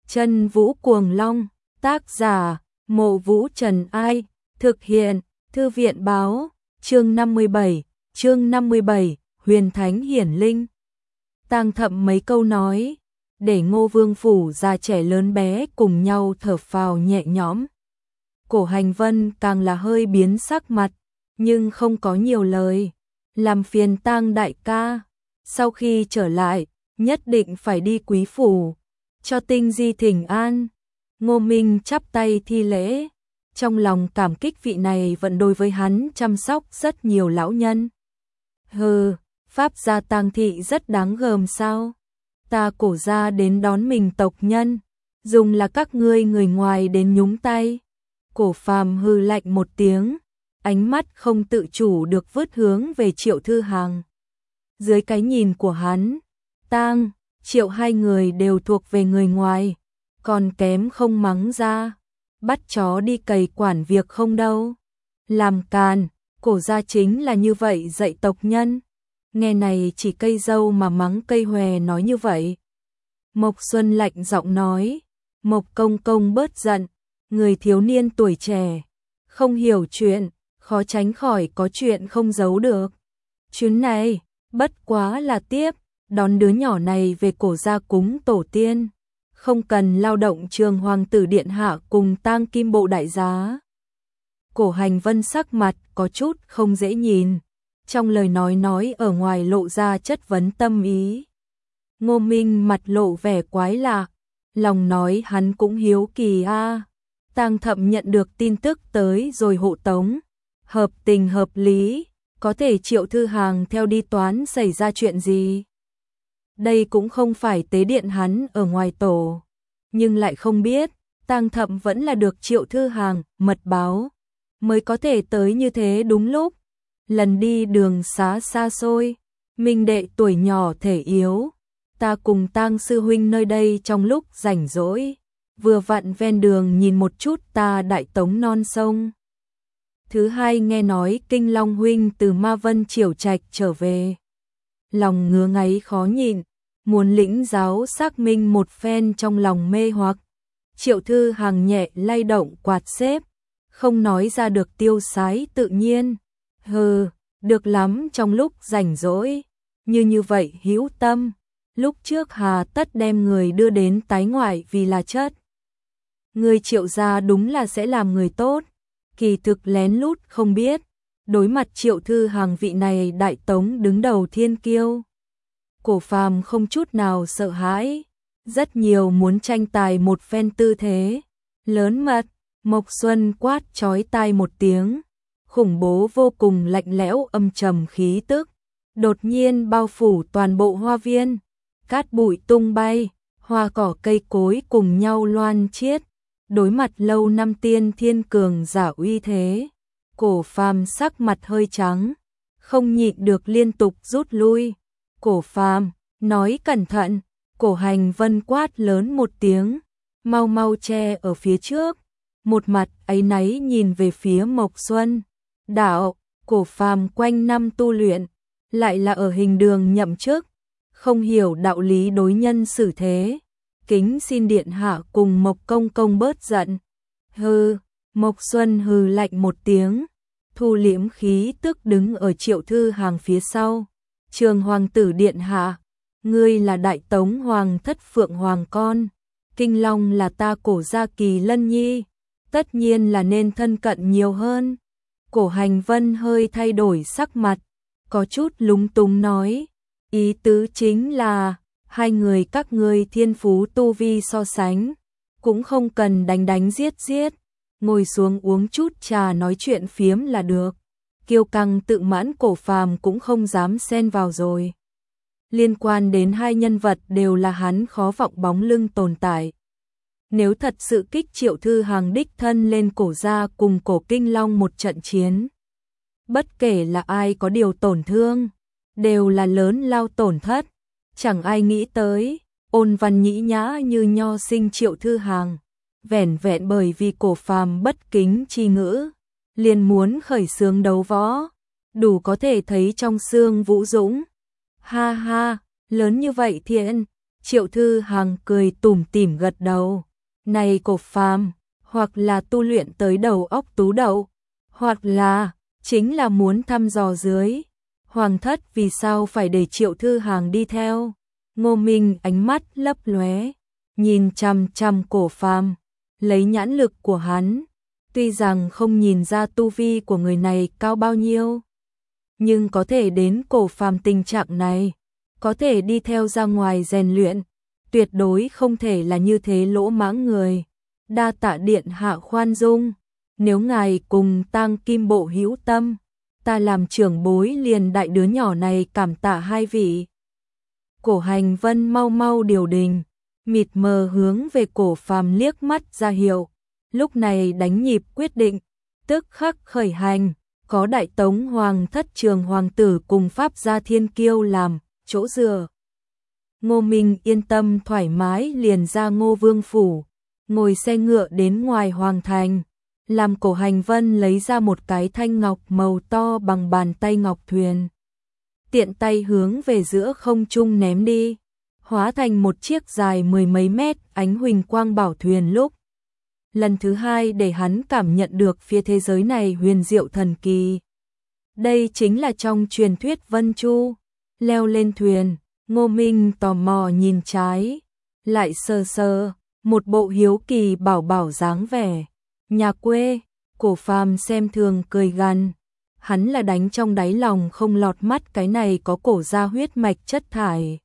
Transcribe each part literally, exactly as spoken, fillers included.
Chân Vũ Cuồng Long, tác giả, Mộ Vũ Trần Ai, thực hiện, Thư viện Báo, chương năm mươi bảy, chương năm mươi bảy, Huyền Thánh Hiển Linh. Tang Thậm mấy câu nói, để Ngô Vương phủ già trẻ lớn bé cùng nhau thở phào nhẹ nhõm. Cổ Hành Vân càng là hơi biến sắc mặt, nhưng không có nhiều lời, làm phiền Tang đại ca, sau khi trở lại, nhất định phải đi Quý phủ, cho Tinh Di thỉnh an. Ngô Minh chắp tay thi lễ, trong lòng cảm kích vị này vẫn đối với hắn chăm sóc rất nhiều lão nhân. Hừ, Pháp gia tang thị rất đáng gờm sao? Ta Cổ gia đến đón mình tộc nhân, dùng là các ngươi người ngoài đến nhúng tay. Cổ Phàm hừ lạnh một tiếng, ánh mắt không tự chủ được vứt hướng về Triệu Thư Hằng. Dưới cái nhìn của hắn, Tang, Triệu hai người đều thuộc về người ngoài, còn kém không mắng ra, bắt chó đi cày quản việc không đâu. Làm càn, Cổ gia chính là như vậy dạy tộc nhân. Nghe này chỉ cây dâu mà mắng cây hòe nói như vậy. Mộc Xuân lạnh giọng nói, Mộc công công bớt giận, người thiếu niên tuổi trẻ, không hiểu chuyện, khó tránh khỏi có chuyện không giấu được. Chuyến này, bất quá là tiếp, đón đứa nhỏ này về Cổ gia cúng tổ tiên, không cần lao động Trường hoàng tử điện hạ cùng Tang Kim bộ đại giá. Cổ Hành Vân sắc mặt có chút không dễ nhìn, trong lời nói nói ở ngoài lộ ra chất vấn tâm ý. Ngô Minh mặt lộ vẻ quái lạ, lòng nói hắn cũng hiếu kỳ a. À. Tang Thậm nhận được tin tức tới rồi hộ tống, hợp tình hợp lý, có thể Triệu Thư Hằng theo đi toán xảy ra chuyện gì. Đây cũng không phải tế điện hắn ở ngoài tổ, nhưng lại không biết, Tang Thậm vẫn là được Triệu Thư Hằng mật báo, mới có thể tới như thế đúng lúc. Lần đi đường xá xa xôi, minh đệ tuổi nhỏ thể yếu, ta cùng Tang sư huynh nơi đây trong lúc rảnh rỗi, vừa vặn ven đường nhìn một chút ta đại tống non sông. Thứ hai nghe nói Kinh Long huynh từ Ma Vân Triều Trạch trở về, lòng ngứa ngáy khó nhịn, muốn lĩnh giáo xác minh một phen trong lòng mê hoặc. Triệu Thư Hằng nhẹ lay động quạt xếp, không nói ra được tiêu sái tự nhiên. Hừ, được lắm trong lúc rảnh rỗi, như như vậy hữu tâm, lúc trước hà tất đem người đưa đến tái ngoại vì là chất. Người Triệu gia đúng là sẽ làm người tốt, kỳ thực lén lút không biết, đối mặt Triệu Thư Hằng vị này đại tống đứng đầu thiên kiêu. Cổ Phàm không chút nào sợ hãi, rất nhiều muốn tranh tài một phen tư thế, lớn mật. Mộc Xuân quát chói tai một tiếng, khủng bố vô cùng lạnh lẽo âm trầm khí tức, đột nhiên bao phủ toàn bộ hoa viên, cát bụi tung bay, hoa cỏ cây cối cùng nhau loan chiết, đối mặt lâu năm tiên thiên cường giả uy thế. Cổ Phàm sắc mặt hơi trắng, không nhịn được liên tục rút lui. Cổ Phàm, nói cẩn thận. Cổ Hành Vân quát lớn một tiếng, mau mau che ở phía trước, một mặt áy náy nhìn về phía Mộc Xuân. Đạo, Cổ Phàm quanh năm tu luyện, lại là ở hình đường nhậm chức, không hiểu đạo lý đối nhân xử thế, kính xin điện hạ cùng Mộc công công bớt giận. Hừ, Mộc Xuân hừ lạnh một tiếng, thu liễm khí tức đứng ở Triệu Thư Hằng phía sau. Trường hoàng tử điện hạ, ngươi là đại tống hoàng thất Phượng Hoàng con, Kinh Long là ta Cổ gia Kỳ Lân nhi, tất nhiên là nên thân cận nhiều hơn. Cổ Hành Vân hơi thay đổi sắc mặt, có chút lúng túng nói, ý tứ chính là, hai người các ngươi thiên phú tu vi so sánh, cũng không cần đánh đánh giết giết, ngồi xuống uống chút trà nói chuyện phiếm là được. Kiêu căng tự mãn Cổ Phàm cũng không dám xen vào rồi. Liên quan đến hai nhân vật đều là hắn khó vọng bóng lưng tồn tại. Nếu thật sự kích Triệu Thư Hằng đích thân lên Cổ gia cùng Cổ Kinh Long một trận chiến, bất kể là ai có điều tổn thương, đều là lớn lao tổn thất. Chẳng ai nghĩ tới, ôn văn nhĩ nhã như nho sinh Triệu Thư Hằng, vẻn vẹn bởi vì Cổ Phàm bất kính chi ngữ, liền muốn khởi xướng đấu võ, đủ có thể thấy trong xương vũ dũng. Ha ha, lớn như vậy thiện, Triệu Thư Hằng cười tủm tỉm gật đầu. Này Cổ Phàm, hoặc là tu luyện tới đầu óc tú đậu, hoặc là chính là muốn thăm dò dưới hoàng thất vì sao phải để Triệu Thư Hằng đi theo. Ngô Minh ánh mắt lấp lóe, nhìn chằm chằm Cổ Phàm, lấy nhãn lực của hắn, tuy rằng không nhìn ra tu vi của người này cao bao nhiêu, nhưng có thể đến Cổ Phàm tình trạng này, có thể đi theo ra ngoài rèn luyện, tuyệt đối không thể là như thế lỗ mãng người. Đa tạ điện hạ khoan dung, nếu ngài cùng Tang Kim Bộ hữu tâm, ta làm trưởng bối liền đại đứa nhỏ này cảm tạ hai vị. Cổ Hành Vân mau mau điều đình, mịt mờ hướng về Cổ Phàm liếc mắt ra hiệu, lúc này đánh nhịp quyết định, tức khắc khởi hành, có Đại Tống Hoàng thất Trường hoàng tử cùng Pháp gia Thiên Kiêu làm chỗ dựa. Ngô Minh yên tâm thoải mái liền ra Ngô Vương phủ, ngồi xe ngựa đến ngoài hoàng thành, làm Cổ Hành Vân lấy ra một cái thanh ngọc màu to bằng bàn tay ngọc thuyền, tiện tay hướng về giữa không trung ném đi, hóa thành một chiếc dài mười mấy mét ánh huỳnh quang bảo thuyền. Lúc lần thứ hai để hắn cảm nhận được phía thế giới này huyền diệu thần kỳ. Đây chính là trong truyền thuyết Vân Chu. Leo lên thuyền, Ngô Minh tò mò nhìn trái, lại sờ sờ, một bộ hiếu kỳ bảo bảo dáng vẻ. Nhà quê, Cổ Phàm xem thường cười gằn, hắn là đánh trong đáy lòng không lọt mắt cái này có cổ gia huyết mạch chất thải.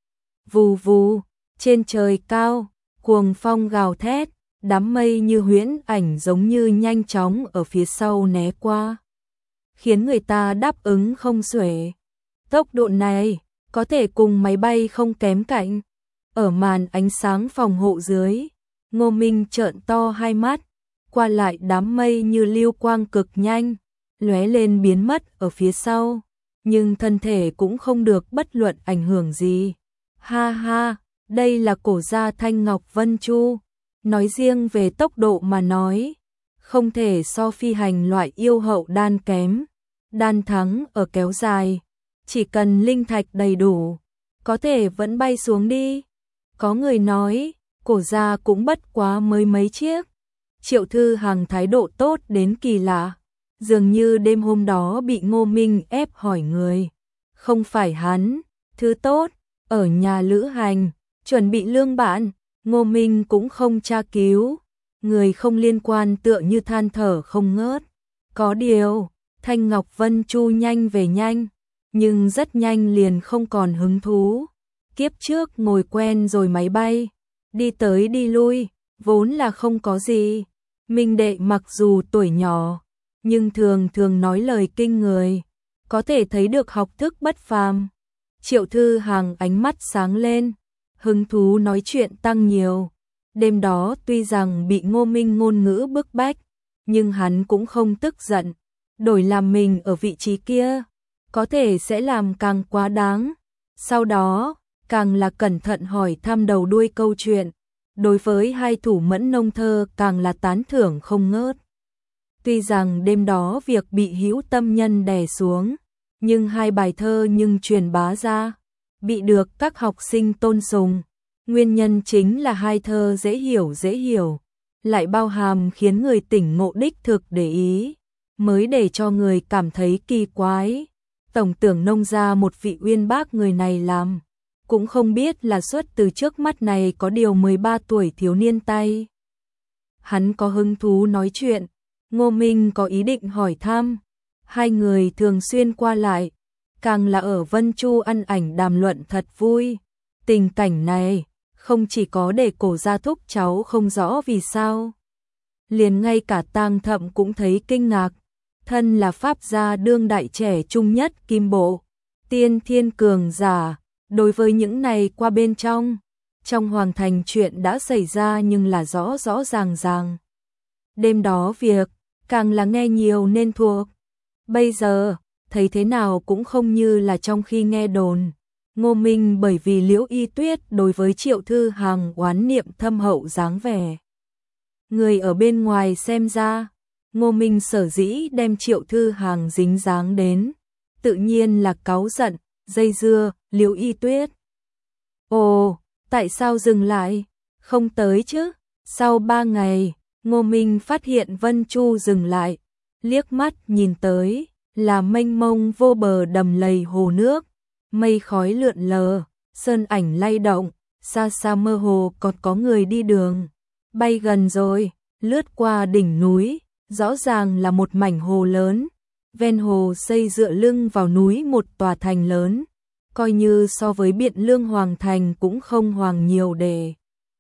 Vù vù, trên trời cao, cuồng phong gào thét, đám mây như huyễn ảnh giống như nhanh chóng ở phía sau né qua, khiến người ta đáp ứng không xuể. Tốc độ này có thể cùng máy bay không kém cạnh. Ở màn ánh sáng phòng hộ dưới, Ngô Minh trợn to hai mắt, qua lại đám mây như lưu quang cực nhanh, lóe lên biến mất ở phía sau, nhưng thân thể cũng không được bất luận ảnh hưởng gì. Ha ha, đây là cổ gia Thanh Ngọc Vân Chu, nói riêng về tốc độ mà nói, không thể so phi hành loại yêu hậu đan kém, đan thắng ở kéo dài, chỉ cần linh thạch đầy đủ, có thể vẫn bay xuống đi. Có người nói, cổ gia cũng bất quá mới mấy chiếc. Triệu Thư Hằng thái độ tốt đến kỳ lạ, dường như đêm hôm đó bị Ngô Minh ép hỏi người. Không phải hắn, thứ tốt, ở nhà lữ hành, chuẩn bị lương bạn, Ngô Minh cũng không tra cứu. Người không liên quan tựa như than thở không ngớt. Có điều, Thanh Ngọc Vân Chu nhanh về nhanh, nhưng rất nhanh liền không còn hứng thú. Kiếp trước ngồi quen rồi máy bay, đi tới đi lui, vốn là không có gì. Minh đệ mặc dù tuổi nhỏ, nhưng thường thường nói lời kinh người, có thể thấy được học thức bất phàm. Triệu Thư Hằng ánh mắt sáng lên, hứng thú nói chuyện tăng nhiều. Đêm đó tuy rằng bị Ngô Minh ngôn ngữ bức bách, nhưng hắn cũng không tức giận. Đổi làm mình ở vị trí kia, có thể sẽ làm càng quá đáng. Sau đó, càng là cẩn thận hỏi thăm đầu đuôi câu chuyện. Đối với hai thủ mẫn nông thơ càng là tán thưởng không ngớt. Tuy rằng đêm đó việc bị hữu tâm nhân đè xuống, nhưng hai bài thơ nhưng truyền bá ra, bị được các học sinh tôn sùng. Nguyên nhân chính là hai thơ dễ hiểu dễ hiểu, lại bao hàm khiến người tỉnh ngộ đích thực để ý, mới để cho người cảm thấy kỳ quái. Tổng tưởng nông ra một vị uyên bác người này làm, cũng không biết là xuất từ trước mắt này có điều mười ba tuổi thiếu niên tay. Hắn có hứng thú nói chuyện, Ngô Minh có ý định hỏi thăm, hai người thường xuyên qua lại, càng là ở Vân Chu ăn ảnh đàm luận thật vui. Tình cảnh này không chỉ có để cổ gia thúc cháu không rõ vì sao, liền ngay cả Tang Thậm cũng thấy kinh ngạc. Thân là Pháp gia đương đại trẻ trung nhất Kim Bộ, tiên thiên cường giả, đối với những này qua bên trong, trong hoàng thành chuyện đã xảy ra nhưng là rõ rõ ràng ràng. Đêm đó việc, càng là nghe nhiều nên thuộc. Bây giờ, thấy thế nào cũng không như là trong khi nghe đồn. Ngô Minh bởi vì Liễu Y Tuyết đối với Triệu Thư Hằng oán niệm thâm hậu dáng vẻ. Người ở bên ngoài xem ra, Ngô Minh sở dĩ đem Triệu Thư Hằng dính dáng đến, tự nhiên là cáu giận, dây dưa, Liễu Y Tuyết. Ồ, Tại sao dừng lại? Không tới chứ? Sau ba ngày, Ngô Minh phát hiện Vân Chu dừng lại, liếc mắt nhìn tới, là mênh mông vô bờ đầm lầy hồ nước, mây khói lượn lờ, sơn ảnh lay động, xa xa mơ hồ còn có người đi đường. Bay gần rồi, lướt qua đỉnh núi, rõ ràng là một mảnh hồ lớn, ven hồ xây dựa lưng vào núi một tòa thành lớn, coi như so với Biện Lương Hoàng thành cũng không hoàng nhiều đề.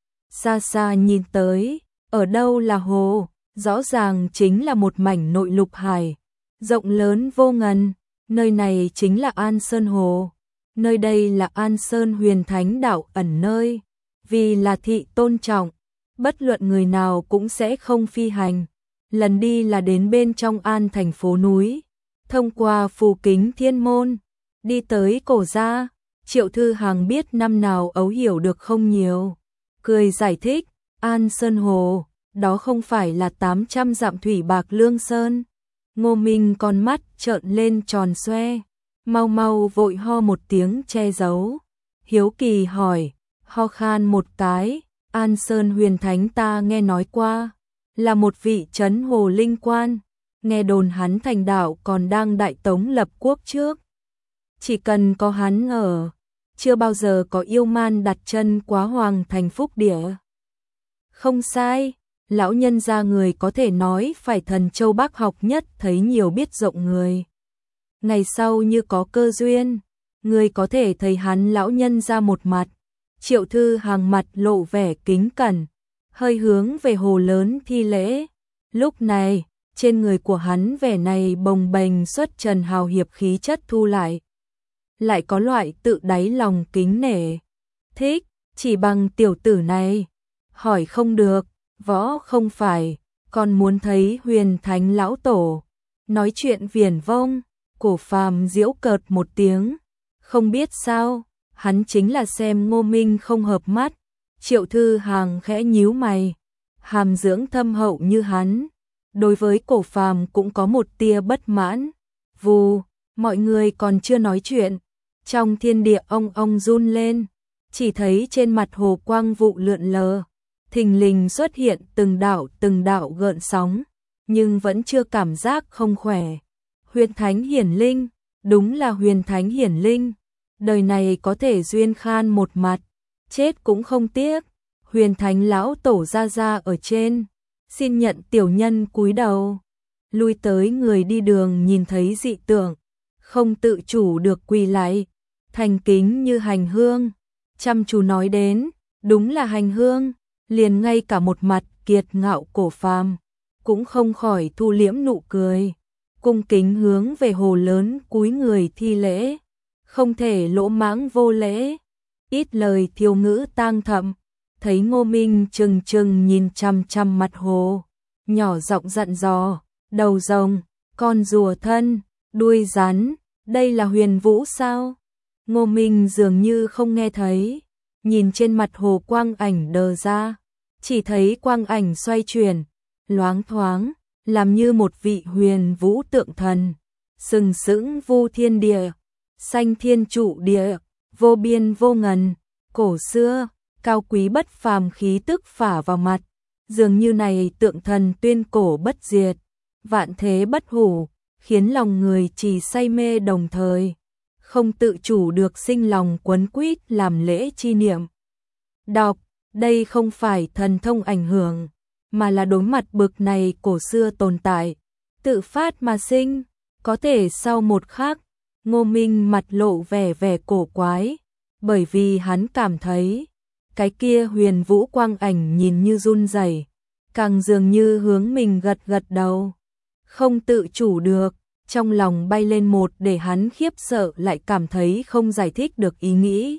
Xa xa nhìn tới, ở đâu là hồ, rõ ràng chính là một mảnh nội lục hải, rộng lớn vô ngần, nơi này chính là An Sơn Hồ, nơi đây là An Sơn Huyền Thánh đạo ẩn nơi, vì là thị tôn trọng, bất luận người nào cũng sẽ không phi hành, lần đi là đến bên trong An thành phố núi, thông qua phù kính thiên môn, đi tới cổ gia. Triệu Thư Hằng biết năm nào ấu hiểu được không nhiều, cười giải thích, An Sơn Hồ, đó không phải là tám trăm dặm thủy bạc Lương Sơn. Ngô Minh con mắt trợn lên tròn xoe, mau mau vội ho một tiếng che giấu, hiếu kỳ hỏi, ho khan một cái, An Sơn Huyền Thánh ta nghe nói qua, là một vị trấn hồ linh quan, nghe đồn hắn thành đạo còn đang đại tống lập quốc trước. Chỉ cần có hắn ở, chưa bao giờ có yêu man đặt chân quá hoàng thành phúc địa. Không sai, lão nhân gia người có thể nói phải thần châu Bắc học nhất thấy nhiều biết rộng người. Ngày sau như có cơ duyên, người có thể thấy hắn lão nhân ra một mặt. Triệu Thư Hằng mặt lộ vẻ kính cẩn, hơi hướng về hồ lớn thi lễ. Lúc này, trên người của hắn vẻ này bồng bềnh xuất trần hào hiệp khí chất thu lại. Lại có loại tự đáy lòng kính nể. Thích, chỉ bằng tiểu tử này. Hỏi không được, võ không phải, còn muốn thấy Huyền Thánh lão tổ. Nói chuyện viển vông, Cổ Phàm giễu cợt một tiếng. Không biết sao, hắn chính là xem Ngô Minh không hợp mắt. Triệu Thư Hằng khẽ nhíu mày. Hàm dưỡng thâm hậu như hắn, đối với Cổ Phàm cũng có một tia bất mãn. Vù, mọi người còn chưa nói chuyện, trong thiên địa ong ong run lên, chỉ thấy trên mặt hồ quang vụ lượn lờ, thình lình xuất hiện từng đạo từng đạo gợn sóng, nhưng vẫn chưa cảm giác không khỏe. Huyền Thánh hiển linh, đúng là Huyền Thánh hiển linh, đời này có thể duyên khan một mặt, chết cũng không tiếc. Huyền Thánh lão tổ ra ra ở trên, xin nhận tiểu nhân cúi đầu. Lui tới người đi đường nhìn thấy dị tượng, không tự chủ được quỳ lại, thành kính như hành hương. Chăm chú nói đến, đúng là hành hương, liền ngay cả một mặt kiệt ngạo Cổ Phàm cũng không khỏi thu liễm nụ cười, cung kính hướng về hồ lớn cúi người thi lễ, không thể lỗ mãng vô lễ, ít lời thiếu ngữ tang thậm. Thấy Ngô Minh trừng trừng nhìn chằm chằm mặt hồ, nhỏ giọng dặn dò, đầu rồng, con rùa thân, đuôi rắn, đây là huyền vũ sao? Ngô Minh dường như không nghe thấy, nhìn trên mặt hồ quang ảnh đờ ra, chỉ thấy quang ảnh xoay chuyển, loáng thoáng, làm như một vị huyền vũ tượng thần, sừng sững vu thiên địa, xanh thiên trụ địa, vô biên vô ngần, cổ xưa, cao quý bất phàm khí tức phả vào mặt, dường như này tượng thần tuyên cổ bất diệt, vạn thế bất hủ, khiến lòng người chỉ say mê đồng thời, không tự chủ được sinh lòng quấn quýt làm lễ chi niệm. Đọc, đây không phải thần thông ảnh hưởng, mà là đối mặt bực này cổ xưa tồn tại, tự phát mà sinh, có thể sau một khắc, Ngô Minh mặt lộ vẻ vẻ cổ quái, bởi vì hắn cảm thấy cái kia huyền vũ quang ảnh nhìn như run rẩy, càng dường như hướng mình gật gật đầu. Không tự chủ được, trong lòng bay lên một để hắn khiếp sợ lại cảm thấy không giải thích được ý nghĩ.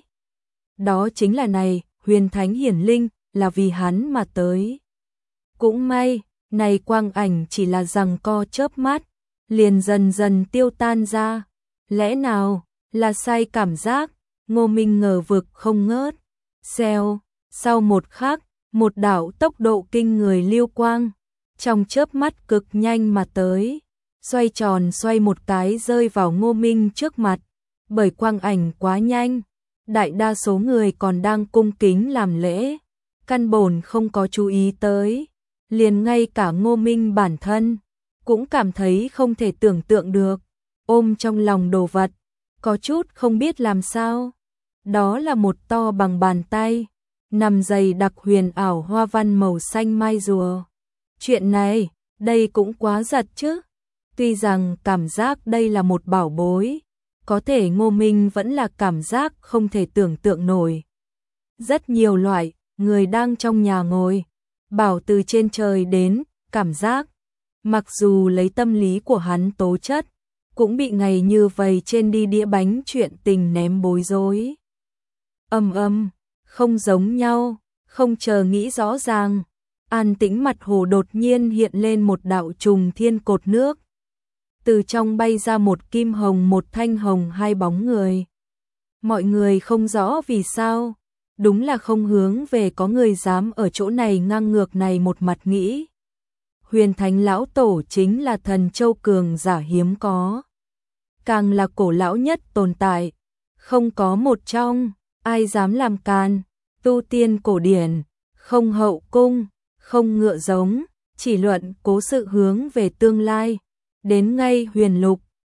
Đó chính là này, Huyền Thánh hiển linh, là vì hắn mà tới. Cũng may, này quang ảnh chỉ là giằng co chớp mắt, liền dần dần tiêu tan ra. Lẽ nào, là sai cảm giác, Ngô Minh ngờ vực không ngớt. Xèo, sau một khắc, một đạo tốc độ kinh người lưu quang, trong chớp mắt cực nhanh mà tới, xoay tròn xoay một cái rơi vào Ngô Minh trước mặt, bởi quang ảnh quá nhanh, đại đa số người còn đang cung kính làm lễ, căn bổn không có chú ý tới, liền ngay cả Ngô Minh bản thân cũng cảm thấy không thể tưởng tượng được, ôm trong lòng đồ vật, có chút không biết làm sao. Đó là một to bằng bàn tay, nằm dày đặc huyền ảo hoa văn màu xanh mai rùa. Chuyện này, đây cũng quá giật chứ. Tuy rằng cảm giác đây là một bảo bối, có thể Ngô Minh vẫn là cảm giác không thể tưởng tượng nổi. Rất nhiều loại, người đang trong nhà ngồi, bảo từ trên trời đến, cảm giác. Mặc dù lấy tâm lý của hắn tố chất, cũng bị ngày như vậy trên đi đĩa bánh chuyện tình ném bối rối. Âm âm, không giống nhau, không chờ nghĩ rõ ràng. An tĩnh mặt hồ đột nhiên hiện lên một đạo trùng thiên cột nước. Từ trong bay ra một kim hồng một thanh hồng hai bóng người. Mọi người không rõ vì sao, đúng là không hướng về có người dám ở chỗ này ngang ngược này một mặt nghĩ. Huyền Thánh lão tổ chính là thần châu cường giả hiếm có. Càng là cổ lão nhất tồn tại, không có một trong, ai dám làm can, tu tiên cổ điển, không hậu cung, không ngựa giống, chỉ luận cố sự hướng về tương lai. Đến ngay huyền lục,